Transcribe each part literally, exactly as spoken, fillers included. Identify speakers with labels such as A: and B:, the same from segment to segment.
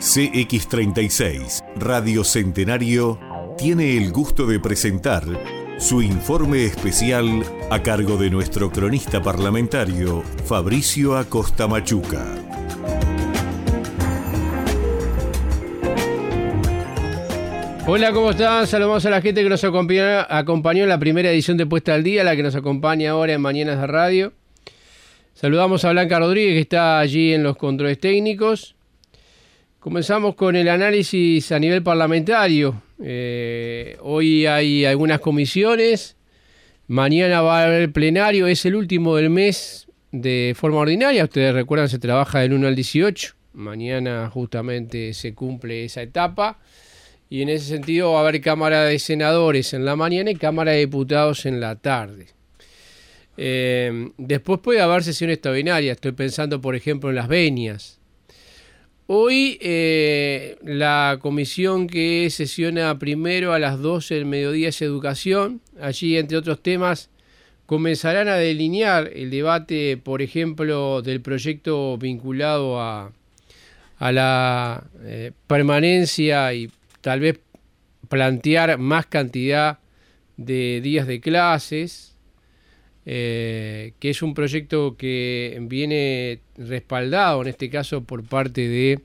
A: C X treinta y seis, Radio Centenario, tiene el gusto de presentar su informe especial a cargo de nuestro cronista parlamentario, Fabricio Acosta Machuca.
B: Hola, ¿cómo están? Saludamos a la gente que nos acompañó, acompañó en la primera edición de Puesta al Día, la que nos acompaña ahora en Mañanas de Radio. Saludamos a Blanca Rodríguez, que está allí en los controles técnicos. Comenzamos con el análisis a nivel parlamentario. Eh, hoy hay algunas comisiones, mañana va a haber plenario, es el último del mes de forma ordinaria. Ustedes recuerdan, se trabaja del uno al dieciocho. Mañana justamente se cumple esa etapa. Y en ese sentido va a haber Cámara de Senadores en la mañana y Cámara de Diputados en la tarde. Eh, después puede haber sesión extraordinaria. Estoy pensando, por ejemplo, en las venias. Hoy eh, la comisión que sesiona primero a las doce del mediodía es Educación. Allí, entre otros temas, comenzarán a delinear el debate, por ejemplo, del proyecto vinculado a, a la eh, permanencia y tal vez plantear más cantidad de días de clases, eh, que es un proyecto que viene respaldado, en este caso, por parte de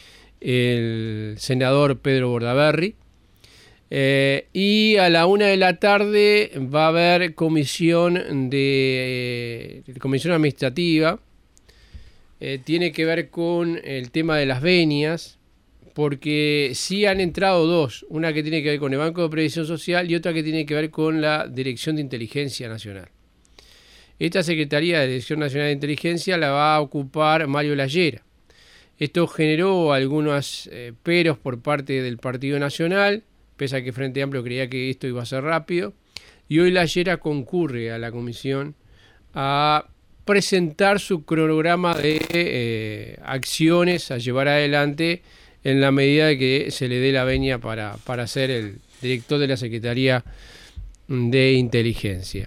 B: el senador Pedro Bordaberry. Eh, y a la una de la tarde va a haber comisión de eh, comisión administrativa. Eh, tiene que ver con el tema de las venias, porque sí han entrado dos, una que tiene que ver con el Banco de Previsión Social y otra que tiene que ver con la Dirección de Inteligencia Nacional. Esta Secretaría de Dirección Nacional de Inteligencia la va a ocupar Mario Lallera. Esto generó algunos eh, peros por parte del Partido Nacional, pese a que Frente Amplio creía que esto iba a ser rápido, y hoy Lallera concurre a la comisión a presentar su cronograma de eh, acciones a llevar adelante en la medida de que se le dé la venia para, para ser el director de la Secretaría de Inteligencia.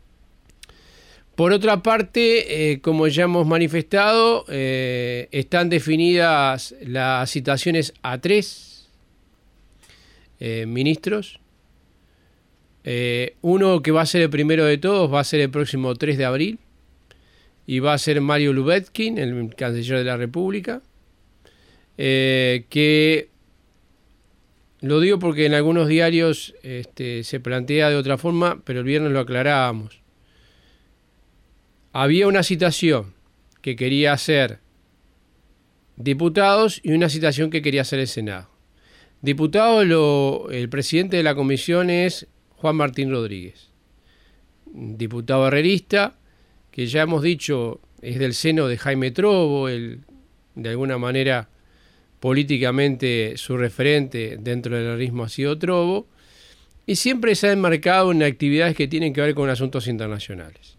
B: Por otra parte, eh, como ya hemos manifestado, eh, están definidas las citaciones a tres eh, ministros. Eh, uno que va a ser el primero de todos va a ser el próximo tres de abril y va a ser Mario Lubetkin, el canciller de la República. Eh, que lo digo porque en algunos diarios este, se plantea de otra forma, pero el viernes lo aclarábamos. Había una citación que quería hacer diputados y una citación que quería hacer el Senado. Diputados, lo, el presidente de la comisión es Juan Martín Rodríguez, diputado herrerista, que ya hemos dicho es del seno de Jaime Trovo, el, de alguna manera políticamente su referente dentro del herrerismo ha sido Trovo, y siempre se ha enmarcado en actividades que tienen que ver con asuntos internacionales,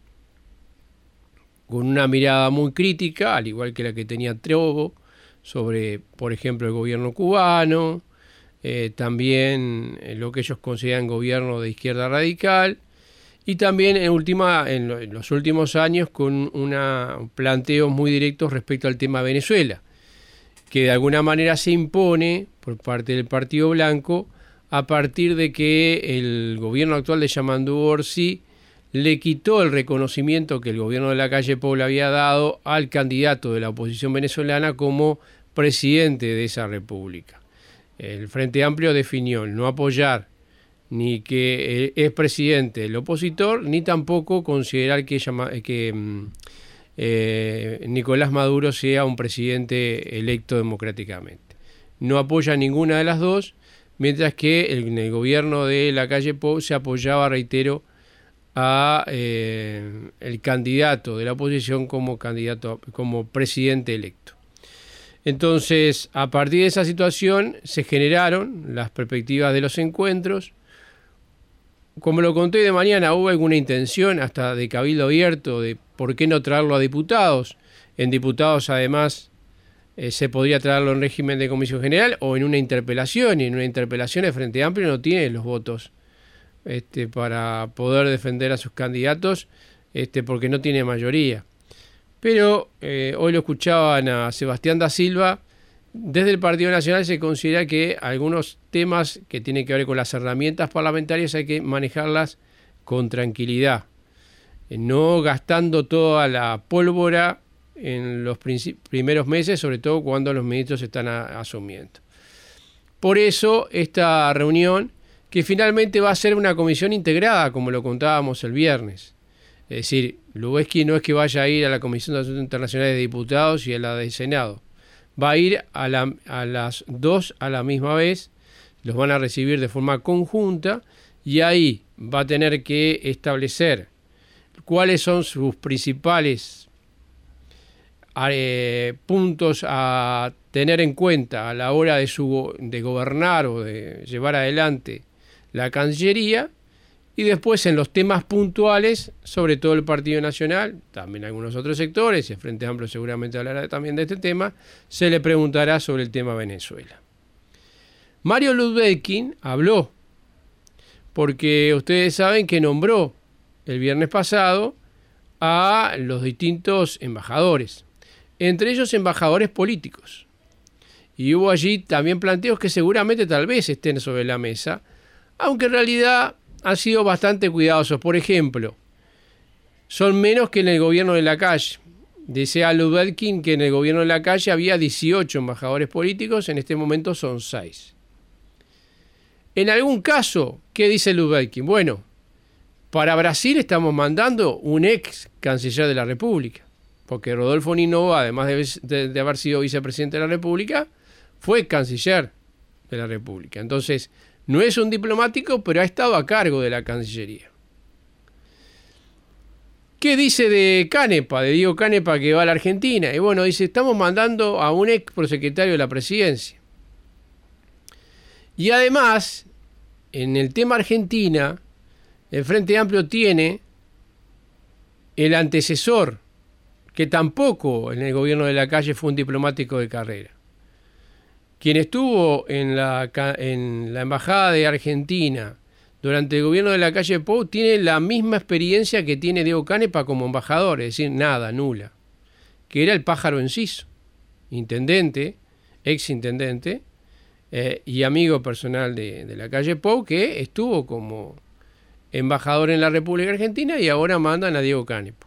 B: con una mirada muy crítica, al igual que la que tenía Trovo, sobre, por ejemplo, el gobierno cubano, eh, también lo que ellos consideran gobierno de izquierda radical, y también en, última, en, lo, en los últimos años con una, planteos muy directos respecto al tema de Venezuela, que de alguna manera se impone por parte del Partido Blanco a partir de que el gobierno actual de Yamandu Orsi le quitó el reconocimiento que el gobierno de la calle Pou le había dado al candidato de la oposición venezolana como presidente de esa república. El Frente Amplio definió el no apoyar ni que es presidente el opositor, ni tampoco considerar que, que Eh, Nicolás Maduro sea un presidente electo democráticamente. No apoya ninguna de las dos, mientras que el, en el gobierno de la calle Pou se apoyaba, reitero, a eh, el candidato de la oposición como candidato, como presidente electo. Entonces, a partir de esa situación se generaron las perspectivas de los encuentros. Como lo conté de mañana, hubo alguna intención hasta de cabildo abierto de por qué no traerlo a diputados. En diputados, además, eh, se podría traerlo en régimen de comisión general o en una interpelación, y en una interpelación el Frente Amplio no tiene los votos este, para poder defender a sus candidatos este, porque no tiene mayoría. Pero eh, hoy lo escuchaban a Sebastián da Silva desde el Partido Nacional se considera que algunos temas que tienen que ver con las herramientas parlamentarias hay que manejarlas con tranquilidad, no gastando toda la pólvora en los primeros meses, sobre todo cuando los ministros están a, asumiendo. Por eso esta reunión, que finalmente va a ser una comisión integrada, como lo contábamos el viernes. Es decir, Lubezki no es que vaya a ir a la Comisión de Asuntos Internacionales de Diputados y a la del Senado. Va a ir a, la, a las dos a la misma vez, los van a recibir de forma conjunta y ahí va a tener que establecer cuáles son sus principales eh, puntos a tener en cuenta a la hora de, su, de gobernar o de llevar adelante la Cancillería, y después en los temas puntuales, sobre todo el Partido Nacional, también algunos otros sectores, y el Frente Amplio seguramente hablará también de este tema, se le preguntará sobre el tema Venezuela. Mario Lubezki habló, porque ustedes saben que nombró el viernes pasado a los distintos embajadores, entre ellos embajadores políticos. Y hubo allí también planteos que seguramente tal vez estén sobre la mesa, aunque en realidad han sido bastante cuidadosos. Por ejemplo, son menos que en el gobierno de Lacalle. Decía Lubezki que en el gobierno de Lacalle había dieciocho embajadores políticos, en este momento son seis. En algún caso, ¿qué dice Lubezki? Bueno, para Brasil estamos mandando un ex canciller de la República, porque Rodolfo Ninova, además de, de, de haber sido vicepresidente de la República, fue canciller de la República. Entonces, no es un diplomático, pero ha estado a cargo de la Cancillería. ¿Qué dice de Canepa, de Diego Canepa, que va a la Argentina? Y bueno, dice, estamos mandando a un ex prosecretario de la Presidencia. Y además, en el tema Argentina, el Frente Amplio tiene el antecesor, que tampoco en el gobierno de Lacalle fue un diplomático de carrera. Quien estuvo en la, en la Embajada de Argentina durante el gobierno de Lacalle Pou tiene la misma experiencia que tiene Diego Canepa como embajador, es decir, nada, nula, que era el Pájaro Enciso, intendente, ex intendente eh, y amigo personal de, de Lacalle Pou, que estuvo como embajador en la República Argentina y ahora mandan a Diego Canepa.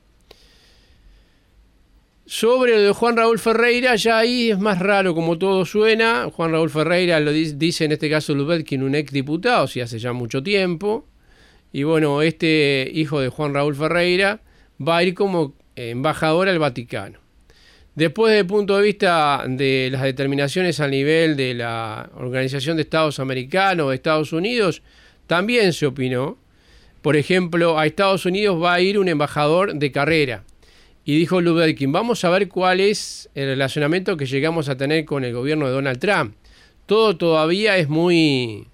B: Sobre lo de Juan Raúl Ferreira, ya ahí es más raro como todo suena. Juan Raúl Ferreira lo dice en este caso Lubezki, un ex diputado, si hace ya mucho tiempo. Y bueno, este hijo de Juan Raúl Ferreira va a ir como embajador al Vaticano. Después, desde el punto de vista de las determinaciones a nivel de la Organización de Estados Americanos, de Estados Unidos, también se opinó. Por ejemplo, a Estados Unidos va a ir un embajador de carrera. Y dijo Lubezki, vamos a ver cuál es el relacionamiento que llegamos a tener con el gobierno de Donald Trump. Todo todavía es muy,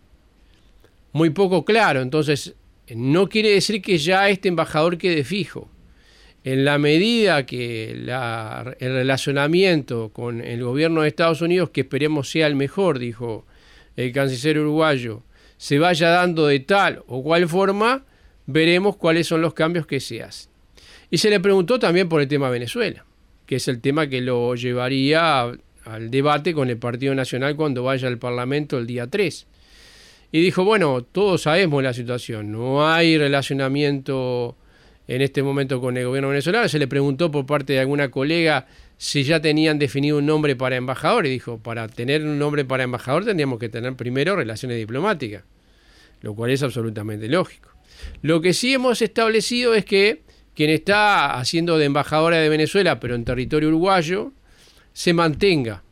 B: muy poco claro. Entonces, no quiere decir que ya este embajador quede fijo. En la medida que la, el relacionamiento con el gobierno de Estados Unidos, que esperemos sea el mejor, dijo el canciller uruguayo, se vaya dando de tal o cual forma, veremos cuáles son los cambios que se hacen. Y se le preguntó también por el tema Venezuela, que es el tema que lo llevaría a, al debate con el Partido Nacional cuando vaya al Parlamento el día tres. Y dijo, bueno, todos sabemos la situación, no hay relacionamiento en este momento con el gobierno venezolano. Se le preguntó por parte de alguna colega si ya tenían definido un nombre para embajador, y dijo, para tener un nombre para embajador tendríamos que tener primero relaciones diplomáticas, lo cual es absolutamente lógico. Lo que sí hemos establecido es que quien está haciendo de embajadora de Venezuela, pero en territorio uruguayo, se mantenga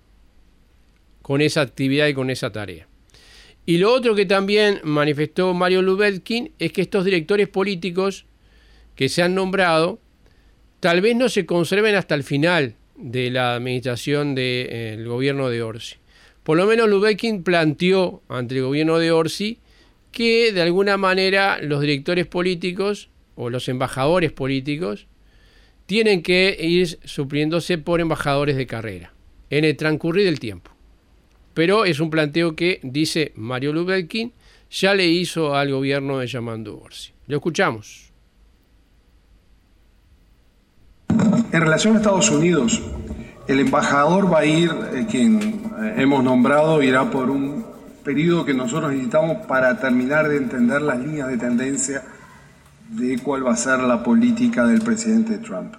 B: con esa actividad y con esa tarea. Y lo otro que también manifestó Mario Lubezki es que estos directores políticos que se han nombrado, tal vez no se conserven hasta el final de la administración del eh, gobierno de Orsi. Por lo menos Lubezki planteó ante el gobierno de Orsi que de alguna manera los directores políticos o los embajadores políticos tienen que ir supliéndose por embajadores de carrera en el transcurrir del tiempo. Pero es un planteo que, dice Mario Lubezki, ya le hizo al gobierno de Yamandú Orsi. Lo escuchamos.
C: En relación a Estados Unidos, El embajador va a ir, eh, quien eh, hemos nombrado, irá por un periodo que nosotros necesitamos para terminar de entender las líneas de tendencia de cuál va a ser la política del presidente Trump.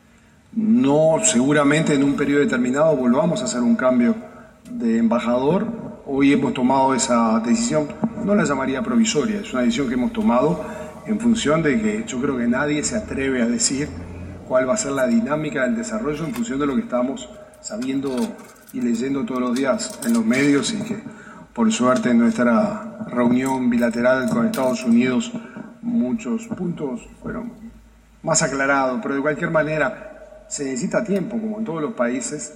C: No, seguramente en un periodo determinado volvamos a hacer un cambio de embajador. Hoy hemos tomado esa decisión, no la llamaría provisoria, es una decisión que hemos tomado en función de que yo creo que nadie se atreve a decir cuál va a ser la dinámica del desarrollo en función de lo que estamos sabiendo y leyendo todos los días en los medios, y que por suerte en nuestra reunión bilateral con Estados Unidos muchos puntos fueron más aclarados, pero de cualquier manera se necesita tiempo, como en todos los países,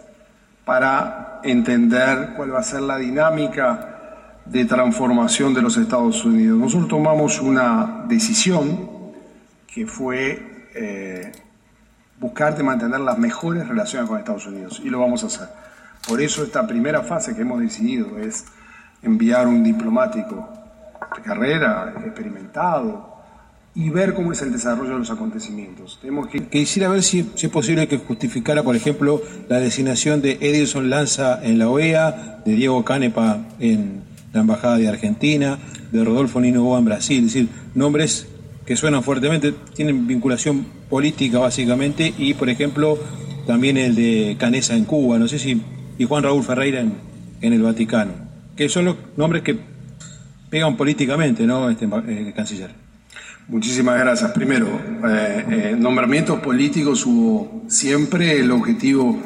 C: para entender cuál va a ser la dinámica de transformación de los Estados Unidos. Nosotros tomamos una decisión que fue eh, buscar de mantener las mejores relaciones con Estados Unidos, y lo vamos a hacer. Por eso esta primera fase que hemos decidido es enviar un diplomático de carrera, experimentado, y ver cómo es el desarrollo de los acontecimientos. Tenemos que...
D: Quisiera ver si, si es posible que justificara, por ejemplo, la designación de Edilson Lanza en la O E A, de Diego Canepa en la Embajada de Argentina, de Rodolfo Ninoboa en Brasil, es decir, nombres que suenan fuertemente, tienen vinculación política básicamente, y por ejemplo también el de Canesa en Cuba, no sé si, y Juan Raúl Ferreira en, en el Vaticano, que son los nombres que pegan políticamente, ¿no, este eh, canciller?
C: Muchísimas gracias. Primero, eh, eh, nombramientos políticos hubo siempre. El objetivo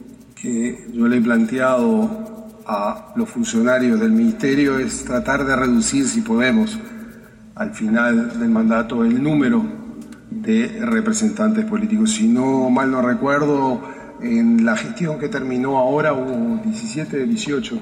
C: que yo le he planteado a los funcionarios del Ministerio es tratar de reducir, si podemos, al final del mandato, el número de representantes políticos. Si no mal no recuerdo, en la gestión que terminó ahora hubo diecisiete, dieciocho,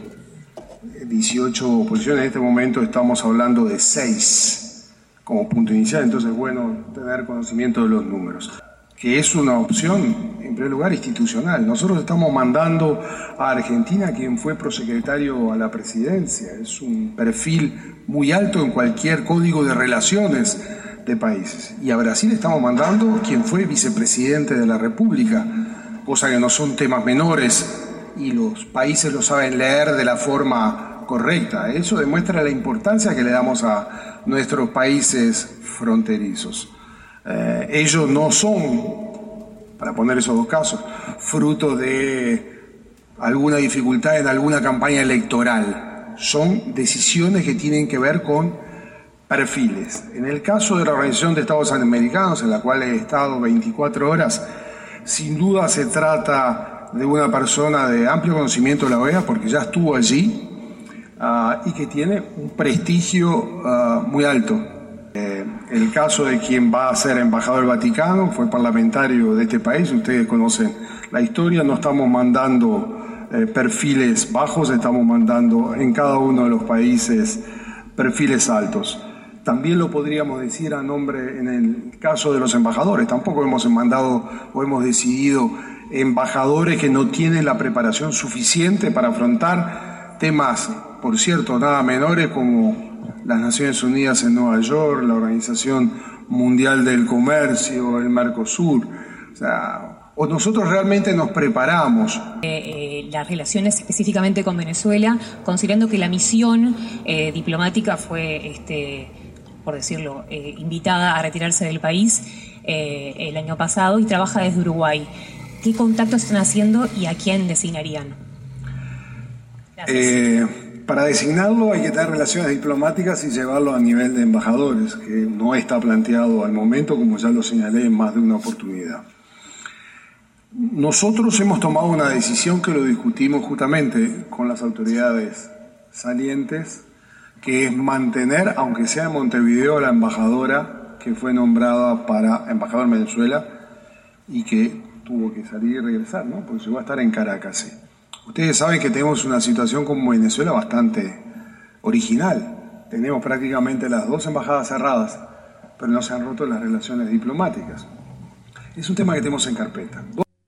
C: dieciocho posiciones. En este momento estamos hablando de seis como punto inicial, entonces es bueno tener conocimiento de los números, que es una opción, en primer lugar, institucional. Nosotros estamos mandando a Argentina quien fue prosecretario a la presidencia, es un perfil muy alto en cualquier código de relaciones de países, y a Brasil estamos mandando quien fue vicepresidente de la República, cosa que no son temas menores, y los países lo saben leer de la forma correcta. Eso demuestra la importancia que le damos a nuestros países fronterizos. Eh, ellos no son, para poner esos dos casos, fruto de alguna dificultad en alguna campaña electoral. Son decisiones que tienen que ver con perfiles. En el caso de la Organización de Estados Americanos, en la cual he estado veinticuatro horas, sin duda se trata de una persona de amplio conocimiento de la O E A, porque ya estuvo allí, Uh, y que tiene un prestigio uh, muy alto. Eh, el caso de quien va a ser embajador del Vaticano fue parlamentario de este país, ustedes conocen la historia. No estamos mandando eh, perfiles bajos, estamos mandando en cada uno de los países perfiles altos. También lo podríamos decir a nombre, en el caso de los embajadores, tampoco hemos mandado o hemos decidido embajadores que no tienen la preparación suficiente para afrontar temas, por cierto, nada menores, como las Naciones Unidas en Nueva York, la Organización Mundial del Comercio, el Mercosur. O sea, o nosotros realmente nos preparamos.
E: Eh, eh, las relaciones específicamente con Venezuela, considerando que la misión eh, diplomática fue, este, por decirlo, eh, invitada a retirarse del país eh, el año pasado y trabaja desde Uruguay. ¿Qué contactos están haciendo y a quién designarían? Gracias.
C: Eh, Para designarlo hay que tener relaciones diplomáticas y llevarlo a nivel de embajadores, que no está planteado al momento, como ya lo señalé en más de una oportunidad. Nosotros hemos tomado una decisión que lo discutimos justamente con las autoridades salientes, que es mantener, aunque sea en Montevideo, la embajadora que fue nombrada para embajador en Venezuela y que tuvo que salir y regresar, ¿no? Porque llegó a estar en Caracas, sí. Ustedes saben que tenemos una situación con Venezuela bastante original. Tenemos prácticamente las dos embajadas cerradas, pero no se han roto las relaciones diplomáticas. Es un tema que tenemos en carpeta.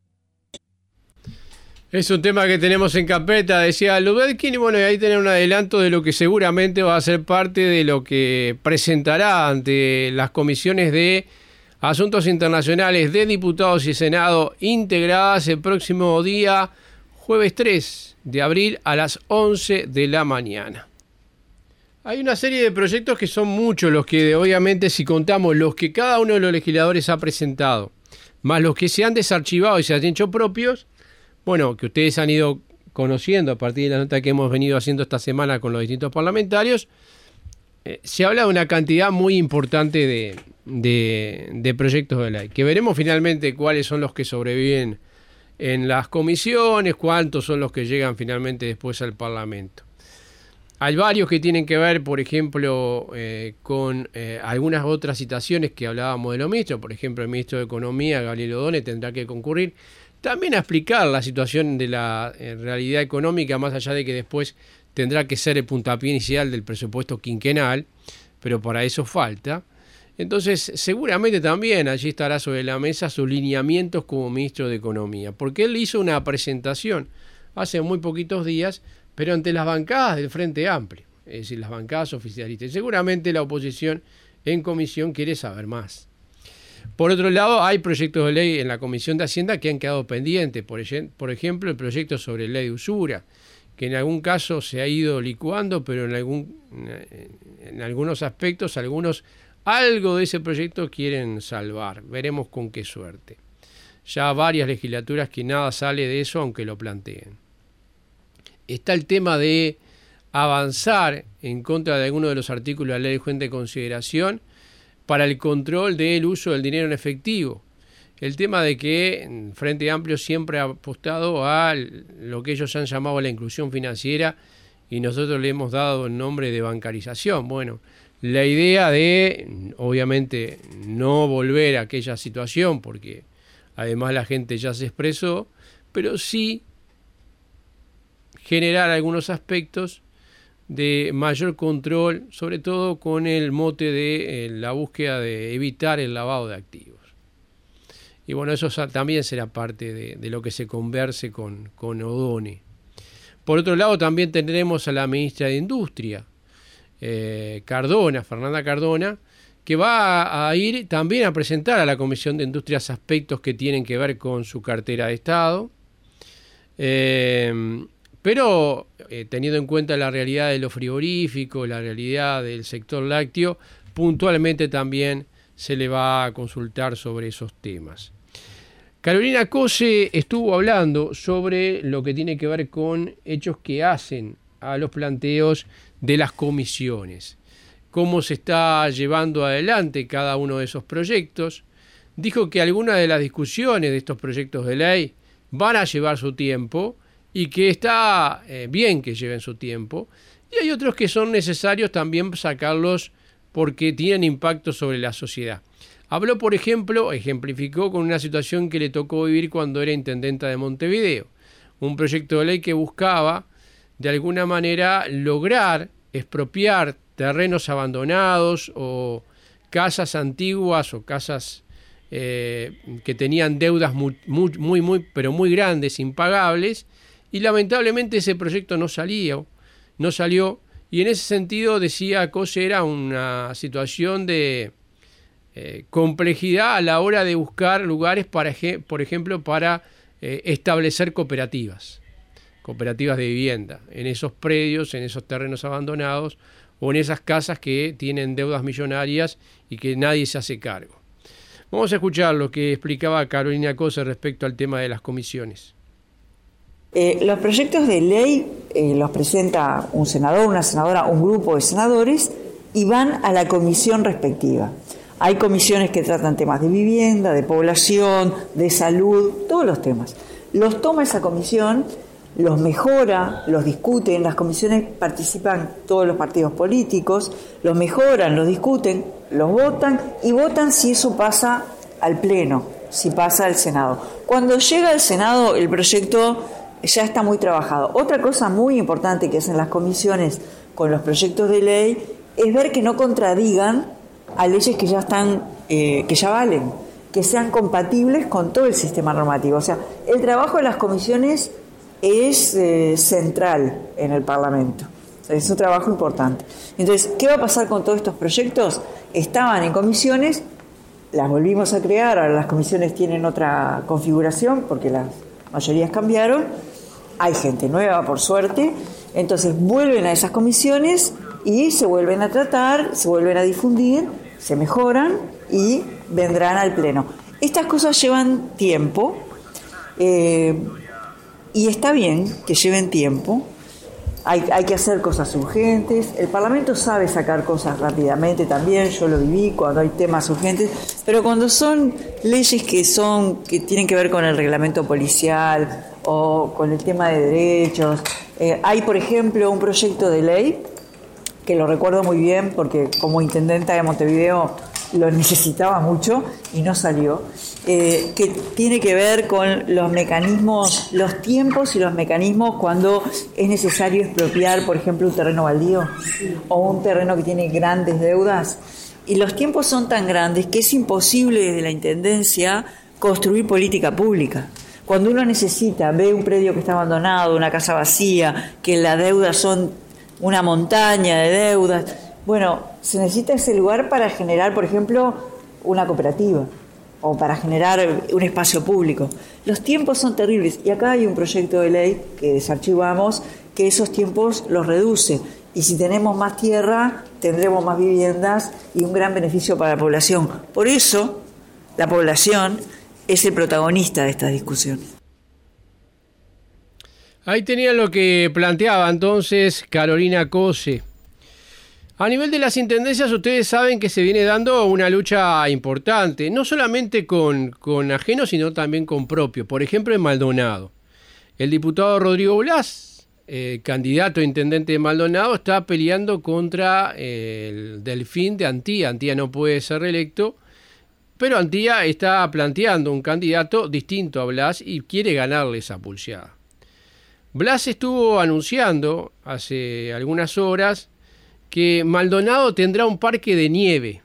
B: Es un tema que tenemos en carpeta, decía Lubetkin, y bueno, y ahí tener un adelanto de lo que seguramente va a ser parte de lo que presentará ante las comisiones de Asuntos Internacionales de Diputados y Senado, integradas el próximo día, jueves tres de abril a las once de la mañana. Hay una serie de proyectos que son muchos los que, obviamente, si contamos los que cada uno de los legisladores ha presentado, más los que se han desarchivado y se han hecho propios, bueno, que ustedes han ido conociendo a partir de la nota que hemos venido haciendo esta semana con los distintos parlamentarios, eh, se habla de una cantidad muy importante de, de, de proyectos de ley, que veremos finalmente cuáles son los que sobreviven en las comisiones, cuántos son los que llegan finalmente después al Parlamento. Hay varios que tienen que ver, por ejemplo, eh, con eh, algunas otras citaciones que hablábamos de los ministros. Por ejemplo, el ministro de Economía, Gabriel Odone, tendrá que concurrir también a explicar la situación de la eh, realidad económica, más allá de que después tendrá que ser el puntapié inicial del presupuesto quinquenal, pero para eso falta. Entonces, seguramente también allí estará sobre la mesa sus lineamientos como ministro de Economía, porque él hizo una presentación hace muy poquitos días, pero ante las bancadas del Frente Amplio, es decir, las bancadas oficialistas. Y seguramente la oposición en comisión quiere saber más. Por otro lado, hay proyectos de ley en la Comisión de Hacienda que han quedado pendientes. Por, por ejemplo, el proyecto sobre ley de usura, que en algún caso se ha ido licuando, pero en, algún, en algunos aspectos, algunos algo de ese proyecto quieren salvar. Veremos con qué suerte. Ya varias legislaturas que nada sale de eso, aunque lo planteen. Está el tema de avanzar en contra de algunos de los artículos de la ley de urgente consideración para el control del uso del dinero en efectivo. El tema de que Frente Amplio siempre ha apostado a lo que ellos han llamado la inclusión financiera y nosotros le hemos dado el nombre de bancarización. Bueno, la idea de, obviamente, no volver a aquella situación, porque además la gente ya se expresó, pero sí generar algunos aspectos de mayor control, sobre todo con el mote de eh, la búsqueda de evitar el lavado de activos. Y bueno, eso también será parte de, de lo que se converse con, con Odone. Por otro lado, también tendremos a la ministra de Industria, eh, Cardona, Fernanda Cardona, que va a ir también a presentar a la Comisión de Industrias aspectos que tienen que ver con su cartera de Estado. Eh, Pero eh, teniendo en cuenta la realidad de lo frigorífico, la realidad del sector lácteo, puntualmente también se le va a consultar sobre esos temas. Carolina Cose estuvo hablando sobre lo que tiene que ver con hechos que hacen a los planteos de las comisiones, cómo se está llevando adelante cada uno de esos proyectos. Dijo que algunas de las discusiones de estos proyectos de ley van a llevar su tiempo, y que está eh, bien que lleven su tiempo, y hay otros que son necesarios también sacarlos porque tienen impacto sobre la sociedad. Habló, por ejemplo, ejemplificó con una situación que le tocó vivir cuando era intendenta de Montevideo, un proyecto de ley que buscaba, de alguna manera, lograr expropiar terrenos abandonados o casas antiguas o casas eh, que tenían deudas muy, muy, muy, muy, pero muy grandes, impagables. Y lamentablemente ese proyecto no salió, no salió, y en ese sentido decía Cose era una situación de eh, complejidad a la hora de buscar lugares, para, por ejemplo, para eh, establecer cooperativas, cooperativas de vivienda, en esos predios, en esos terrenos abandonados, o en esas casas que tienen deudas millonarias y que nadie se hace cargo. Vamos a escuchar lo que explicaba Carolina Cose respecto al tema de las comisiones.
F: Eh, los proyectos de ley eh, los presenta un senador, una senadora, un grupo de senadores y van a la comisión respectiva. Hay comisiones que tratan temas de vivienda, de población, de salud, todos los temas. Los toma esa comisión, los mejora, los discute. En las comisiones participan todos los partidos políticos, los mejoran, los discuten, los votan y votan si eso pasa al Pleno, si pasa al Senado. Cuando llega al Senado, el proyecto ya está muy trabajado. Otra cosa muy importante que hacen las comisiones con los proyectos de ley es ver que no contradigan a leyes que ya están, eh, que ya valen, que sean compatibles con todo el sistema normativo. O sea, el trabajo de las comisiones es eh, central en el Parlamento. O sea, es un trabajo importante. Entonces, ¿qué va a pasar con todos estos proyectos? Estaban en comisiones, las volvimos a crear, ahora las comisiones tienen otra configuración porque las mayorías cambiaron, hay gente nueva por suerte, entonces vuelven a esas comisiones y se vuelven a tratar, se vuelven a difundir, se mejoran y vendrán al Pleno. Estas cosas llevan tiempo eh, y está bien que lleven tiempo. Hay, hay que hacer cosas urgentes. El Parlamento sabe sacar cosas rápidamente también, yo lo viví cuando hay temas urgentes, pero cuando son leyes que son que tienen que ver con el reglamento policial o con el tema de derechos, eh, hay por ejemplo un proyecto de ley que lo recuerdo muy bien porque como intendenta de Montevideo lo necesitaba mucho y no salió, eh, que tiene que ver con los mecanismos, los tiempos y los mecanismos cuando es necesario expropiar, por ejemplo, un terreno baldío o un terreno que tiene grandes deudas. Y los tiempos son tan grandes que es imposible desde la Intendencia construir política pública. Cuando uno necesita, ve un predio que está abandonado, una casa vacía, que las deudas son una montaña de deudas, bueno, se necesita ese lugar para generar, por ejemplo, una cooperativa o para generar un espacio público. Los tiempos son terribles y acá hay un proyecto de ley que desarchivamos que esos tiempos los reduce y si tenemos más tierra tendremos más viviendas y un gran beneficio para la población. Por eso la población es el protagonista de estas discusiones.
B: Ahí tenía lo que planteaba entonces Carolina Cose. A nivel de las intendencias, ustedes saben que se viene dando una lucha importante, no solamente con, con ajenos, sino también con propios. Por ejemplo, en Maldonado. El diputado Rodrigo Blas, eh, candidato a intendente de Maldonado, está peleando contra eh, el Delfín de Antía. Antía no puede ser reelecto, pero Antía está planteando un candidato distinto a Blas y quiere ganarle esa pulseada. Blas estuvo anunciando hace algunas horas que Maldonado tendrá un parque de nieve.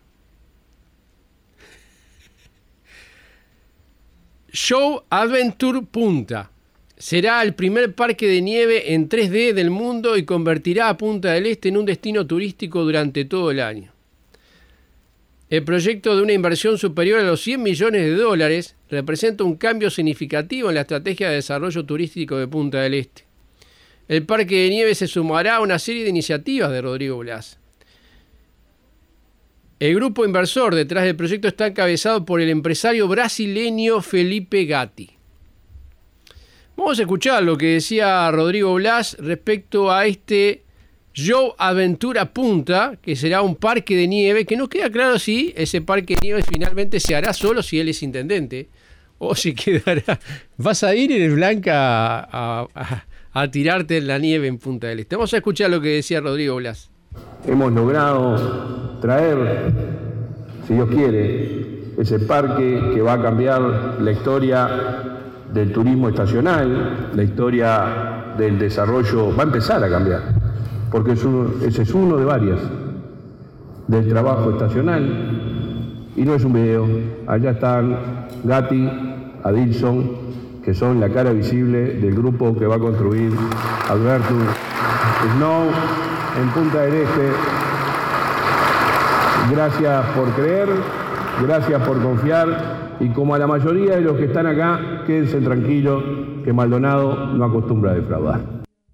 B: Show Adventure Punta. Será el primer parque de nieve en tres D del mundo y convertirá a Punta del Este en un destino turístico durante todo el año. El proyecto de una inversión superior a los cien millones de dólares representa un cambio significativo en la estrategia de desarrollo turístico de Punta del Este. El parque de nieve se sumará a una serie de iniciativas de Rodrigo Blas. El grupo inversor detrás del proyecto está encabezado por el empresario brasileño Felipe Gatti. Vamos a escuchar lo que decía Rodrigo Blas respecto a este Show Aventura Punta, que será un parque de nieve, que no queda claro si ese parque de nieve finalmente se hará solo si él es intendente, o si quedará... ¿Vas a ir, Eres Blanca, a, a, a tirarte en la nieve en Punta del Este? Vamos a escuchar lo que decía Rodrigo Blas.
G: Hemos logrado traer, si Dios quiere, ese parque que va a cambiar la historia del turismo estacional, la historia del desarrollo, va a empezar a cambiar, porque es uno, ese es uno de varias, del trabajo estacional, y no es un video. Allá están Gatti, Adilson, que son la cara visible del grupo que va a construir Adventure Snow en Punta del Este. Gracias por creer, gracias por confiar, y como a la mayoría de los que están acá, quédense tranquilos que Maldonado no acostumbra a defraudar.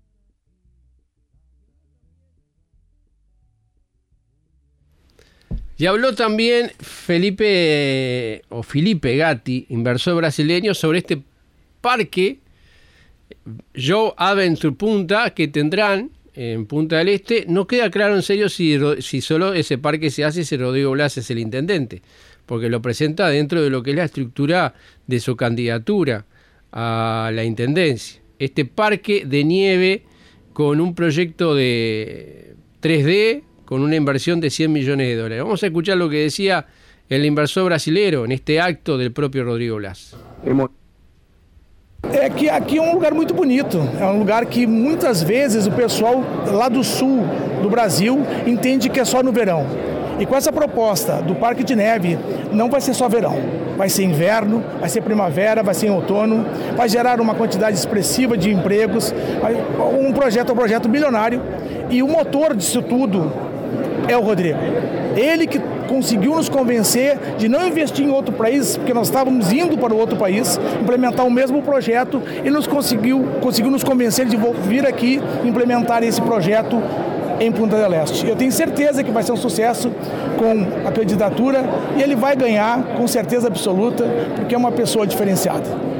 B: Y habló también Felipe o Felipe Gatti, inversor brasileño, sobre este parque Show Adventure Punta que tendrán en Punta del Este. No queda claro en serio si, si solo ese parque se hace si Rodrigo Blas es el intendente, porque lo presenta dentro de lo que es la estructura de su candidatura a la intendencia. Este parque de nieve con un proyecto de tres D, con una inversión de cien millones de dólares. Vamos a escuchar lo que decía el inversor brasilero en este acto del propio Rodrigo Blas.
G: Hemos...
H: É que aqui é um lugar muito bonito, é um lugar que muitas vezes o pessoal lá do sul do Brasil entende que é só no verão. E com essa proposta do Parque de Neve, não vai ser só verão, vai ser inverno, vai ser primavera, vai ser outono, vai gerar uma quantidade expressiva de empregos, um projeto, um projeto milionário, e o motor disso tudo é o Rodrigo. Ele que conseguiu nos convencer de não investir em outro país, porque nós estávamos indo para o outro país, implementar o mesmo projeto, e nos conseguiu, conseguiu nos convencer de vir aqui implementar esse projeto em Punta del Este. Eu tenho certeza que vai ser um sucesso com a candidatura e ele vai ganhar com certeza absoluta, porque é uma pessoa diferenciada.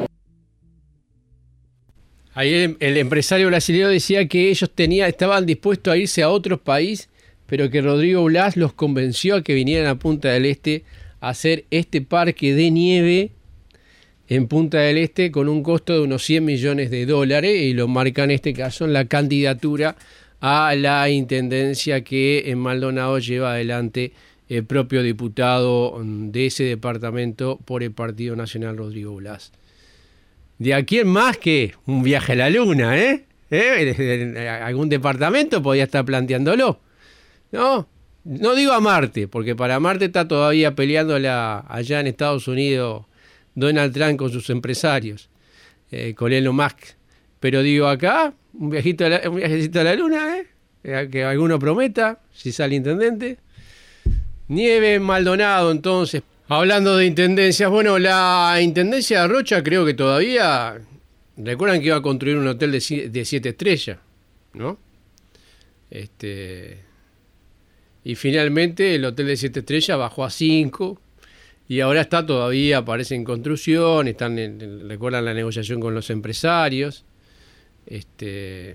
B: Ahí el, el empresario brasileño decía que ellos tenía, estaban dispuestos a irse a otro país, pero que Rodrigo Blas los convenció a que vinieran a Punta del Este a hacer este parque de nieve en Punta del Este con un costo de unos cien millones de dólares, y lo marca en este caso en la candidatura a la intendencia que en Maldonado lleva adelante el propio diputado de ese departamento por el Partido Nacional, Rodrigo Blas. De aquí en más que un viaje a la luna, ¿eh? ¿Eh? Algún departamento podía estar planteándolo. No, no digo a Marte, porque para Marte está todavía peleándola allá en Estados Unidos Donald Trump con sus empresarios, eh, con Elon Musk. Pero digo acá, un, viajito a la, un viajecito a la luna, ¿eh? Que alguno prometa, si sale intendente. Nieve en Maldonado, entonces. Hablando de intendencias, bueno, la intendencia de Rocha creo que todavía, recuerdan que iba a construir un hotel de, de siete estrellas, ¿no? Este, y finalmente el hotel de siete estrellas bajó a cinco y ahora está todavía, parece en construcción, están en, recuerdan la negociación con los empresarios, este,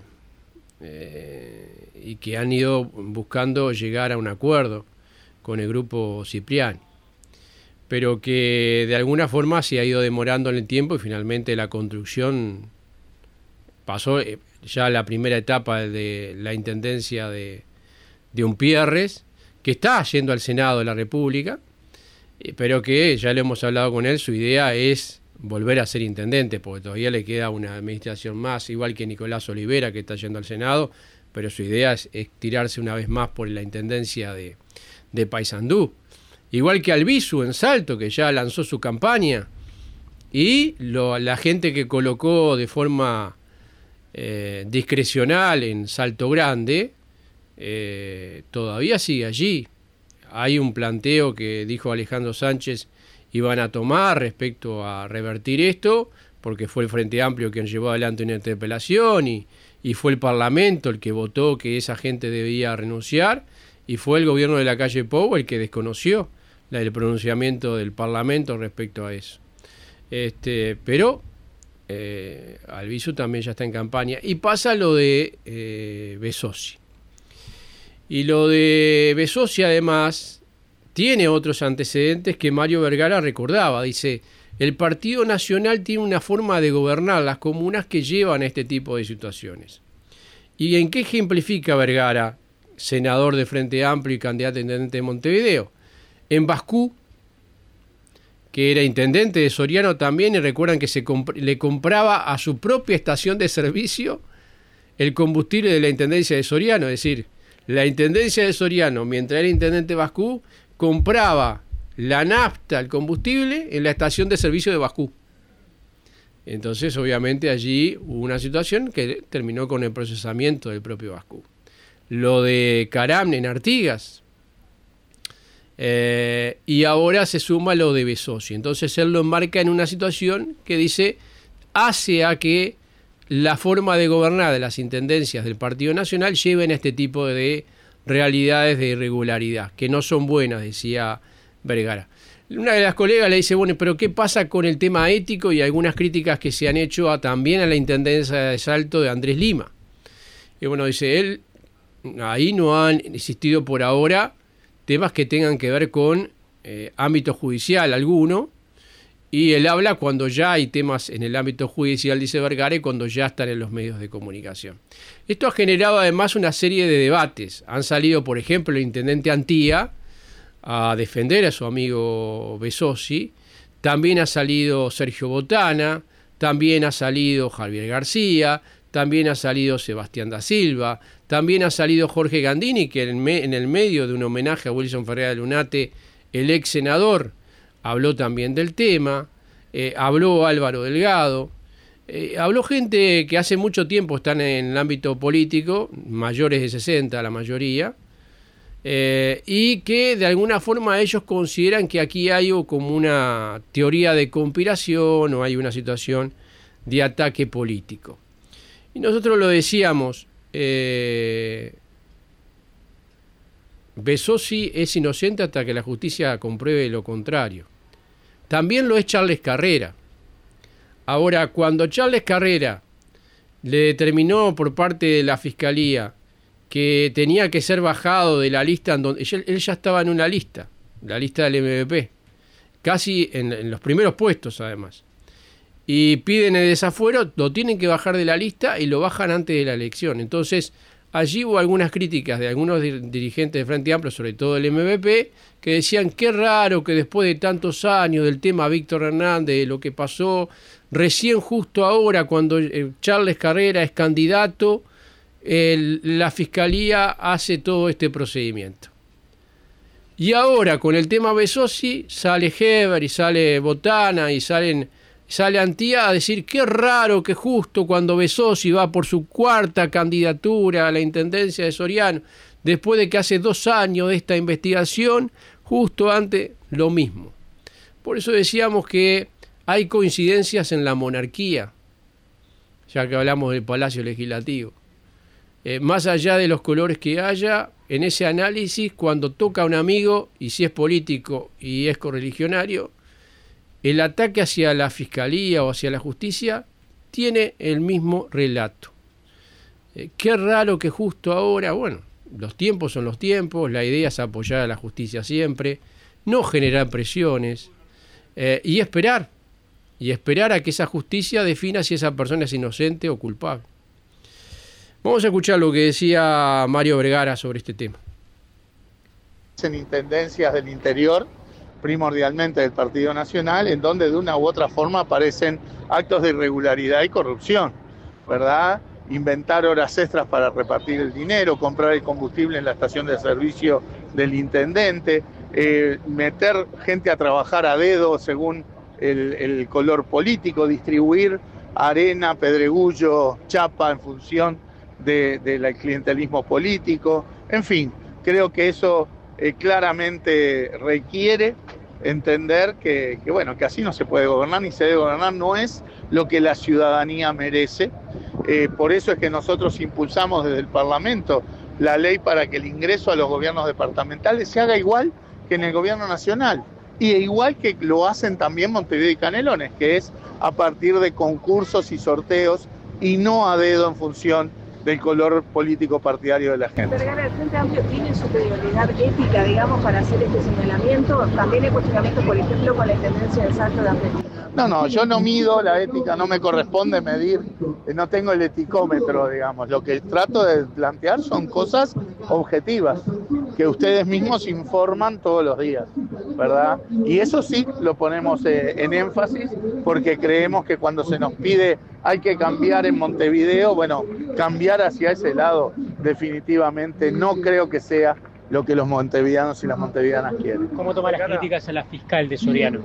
B: eh, y que han ido buscando llegar a un acuerdo con el grupo Cipriani, pero que de alguna forma se ha ido demorando en el tiempo y finalmente la construcción pasó ya la primera etapa de la intendencia de, de Umpierres, que está yendo al Senado de la República, pero que ya lo hemos hablado con él, su idea es volver a ser intendente, porque todavía le queda una administración más, igual que Nicolás Olivera, que está yendo al Senado, pero su idea es, es tirarse una vez más por la intendencia de, de Paysandú. Igual que Albizu en Salto, que ya lanzó su campaña, y lo, la gente que colocó de forma eh, discrecional en Salto Grande, eh, todavía sigue allí. Hay un planteo que dijo Alejandro Sánchez iban a tomar respecto a revertir esto, porque fue el Frente Amplio quien llevó adelante una interpelación y, y fue el Parlamento el que votó que esa gente debía renunciar, y fue el gobierno de la calle Pou el que desconoció el pronunciamiento del Parlamento respecto a eso. Este, pero eh, Albizu también ya está en campaña. Y pasa lo de eh, Besossi. Y lo de Besossi además tiene otros antecedentes que Mario Vergara recordaba. Dice, el Partido Nacional tiene una forma de gobernar las comunas que llevan a este tipo de situaciones. ¿Y en qué ejemplifica Vergara, senador de Frente Amplio y candidato a intendente de Montevideo? En Bascú, que era intendente de Soriano también, y recuerdan que se comp- le compraba a su propia estación de servicio el combustible de la intendencia de Soriano. Es decir, la intendencia de Soriano, mientras era intendente de Bascú, compraba la nafta, el combustible, en la estación de servicio de Bascú. Entonces, obviamente, allí hubo una situación que terminó con el procesamiento del propio Bascú. Lo de Caram en Artigas. Eh, y ahora se suma lo de Besossi. Entonces él lo enmarca en una situación que dice hace a que la forma de gobernar de las intendencias del Partido Nacional lleven a este tipo de realidades de irregularidad, que no son buenas, decía Vergara. Una de las colegas le dice, bueno, pero ¿qué pasa con el tema ético y algunas críticas que se han hecho a, también a la intendencia de Salto de Andrés Lima? Y bueno, dice él, ahí no han existido por ahora temas que tengan que ver con eh, ámbito judicial alguno, y él habla cuando ya hay temas en el ámbito judicial, dice Vergara, y cuando ya están en los medios de comunicación. Esto ha generado además una serie de debates. Han salido, por ejemplo, el intendente Antía a defender a su amigo Besossi, también ha salido Sergio Botana, también ha salido Javier García, también ha salido Sebastián da Silva, también ha salido Jorge Gandini, que en, me, en el medio de un homenaje a Wilson Ferreira de Lunate, el ex senador, habló también del tema, eh, habló Álvaro Delgado, eh, habló gente que hace mucho tiempo están en el ámbito político, mayores de sesenta la mayoría, eh, y que de alguna forma ellos consideran que aquí hay como una teoría de conspiración o hay una situación de ataque político. Y nosotros lo decíamos, eh, Bezosi es inocente hasta que la justicia compruebe lo contrario. También lo es Charles Carrera. Ahora, cuando Charles Carrera le determinó por parte de la Fiscalía que tenía que ser bajado de la lista, en donde él, él ya estaba en una lista, la lista del M V P, casi en, en los primeros puestos además, y piden el desafuero, lo tienen que bajar de la lista y lo bajan antes de la elección. Entonces, allí hubo algunas críticas de algunos dirigentes de Frente Amplio, sobre todo del M V P, que decían qué raro que después de tantos años del tema Víctor Hernández, de lo que pasó, recién justo ahora, cuando Charles Carrera es candidato, el, la Fiscalía hace todo este procedimiento. Y ahora, con el tema Bezosi, sale Heber y sale Botana y salen... Sale Antía a decir qué raro que justo cuando Bezosi va por su cuarta candidatura a la intendencia de Soriano, después de que hace dos años de esta investigación, justo antes lo mismo. Por eso decíamos que hay coincidencias en la monarquía, ya que hablamos del Palacio Legislativo. Eh, más allá de los colores que haya, en ese análisis, cuando toca a un amigo, y si es político y es correligionario, el ataque hacia la Fiscalía o hacia la justicia tiene el mismo relato. Eh, qué raro que justo ahora, bueno, los tiempos son los tiempos, la idea es apoyar a la justicia siempre, no generar presiones eh, y esperar, y esperar a que esa justicia defina si esa persona es inocente o culpable. Vamos a escuchar lo que decía Mario Vergara sobre este tema.
I: En intendencias del interior, primordialmente del Partido Nacional, en donde de una u otra forma aparecen actos de irregularidad y corrupción, ¿verdad? Inventar horas extras para repartir el dinero, comprar el combustible en la estación de servicio del intendente, eh, meter gente a trabajar a dedo según el, el color político, distribuir arena, pedregullo, chapa en función de, del clientelismo político. En fin, creo que eso eh, claramente requiere entender que, que, bueno, que así no se puede gobernar ni se debe gobernar, no es lo que la ciudadanía merece. Eh, por eso es que nosotros impulsamos desde el Parlamento la ley para que el ingreso a los gobiernos departamentales se haga igual que en el gobierno nacional, y igual que lo hacen también Montevideo y Canelones, que es a partir de concursos y sorteos y no a dedo en función del color político partidario de la gente.
J: Vergara, ¿el Frente Amplio tiene superioridad ética, digamos, para hacer este señalamiento? También hay cuestionamientos, por ejemplo, con la intendencia del Salto de Argentina.
I: No, no, yo no mido la ética, no me corresponde medir, no tengo el eticómetro, digamos. Lo que trato de plantear son cosas objetivas, que ustedes mismos informan todos los días, ¿verdad? Y eso sí lo ponemos eh, en énfasis, porque creemos que cuando se nos pide hay que cambiar en Montevideo, bueno, cambiar hacia ese lado definitivamente no creo que sea lo que los montevideanos y las montevideanas quieren.
K: ¿Cómo toma las críticas a la fiscal de Soriano?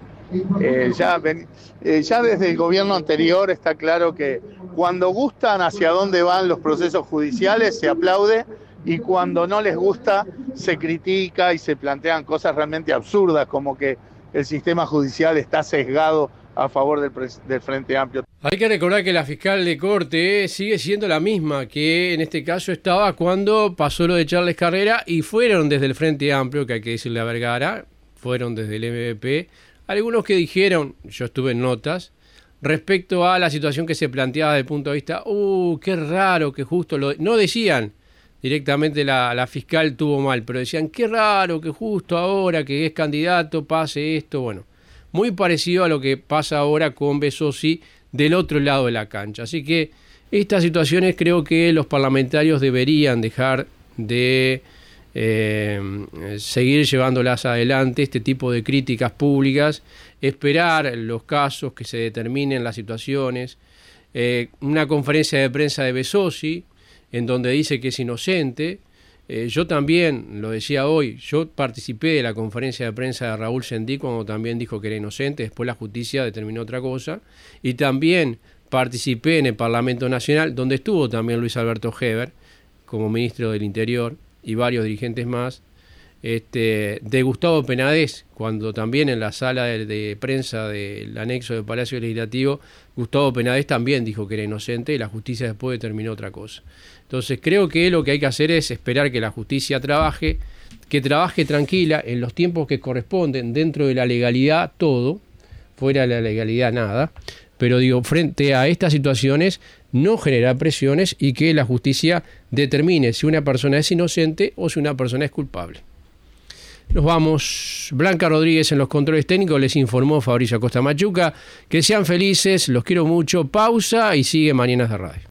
I: Eh, ya, ven, eh, ya desde el gobierno anterior está claro que cuando gustan hacia dónde van los procesos judiciales se aplaude, y cuando no les gusta se critica y se plantean cosas realmente absurdas, como que el sistema judicial está sesgado a favor del, del Frente Amplio.
B: Hay que recordar que la fiscal de corte sigue siendo la misma que en este caso estaba cuando pasó lo de Charles Carrera, y fueron desde el Frente Amplio, que hay que decirle a Vergara, fueron desde el M V P, algunos que dijeron, yo estuve en notas, respecto a la situación que se planteaba desde el punto de vista, uh, qué raro que justo lo... No decían directamente la, la fiscal tuvo mal, pero decían, qué raro que justo ahora que es candidato pase esto, bueno, muy parecido a lo que pasa ahora con Bezosi del otro lado de la cancha. Así que estas situaciones creo que los parlamentarios deberían dejar de eh, seguir llevándolas adelante, este tipo de críticas públicas, esperar los casos, que se determinen las situaciones. Eh, una conferencia de prensa de Bezosi, en donde dice que es inocente. Eh, yo también, lo decía hoy, yo participé de la conferencia de prensa de Raúl Sendí cuando también dijo que era inocente, después la justicia determinó otra cosa, y también participé en el Parlamento Nacional, donde estuvo también Luis Alberto Heber como ministro del Interior, y varios dirigentes más, este, de Gustavo Penades, cuando también en la sala de, de prensa del anexo del Palacio Legislativo, Gustavo Penades también dijo que era inocente y la justicia después determinó otra cosa. Entonces creo que lo que hay que hacer es esperar que la justicia trabaje, que trabaje tranquila en los tiempos que corresponden, dentro de la legalidad todo, fuera de la legalidad nada, pero digo, frente a estas situaciones no generar presiones y que la justicia determine si una persona es inocente o si una persona es culpable. Nos vamos. Blanca Rodríguez en los controles técnicos, les informó Fabricio Acosta Machuca. Que sean felices, los quiero mucho. Pausa y sigue Mañanas de Radio.